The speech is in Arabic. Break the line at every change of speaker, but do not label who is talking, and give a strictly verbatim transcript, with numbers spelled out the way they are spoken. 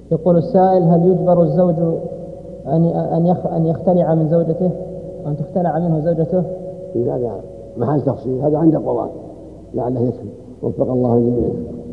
يقول السائل: هل يجبر الزوج أن أن يختلع من زوجته، أن تختلع منه زوجته؟
هذا محل تفصيل، هذا عند القضاء لعله يكفي. وفق الله الجميع.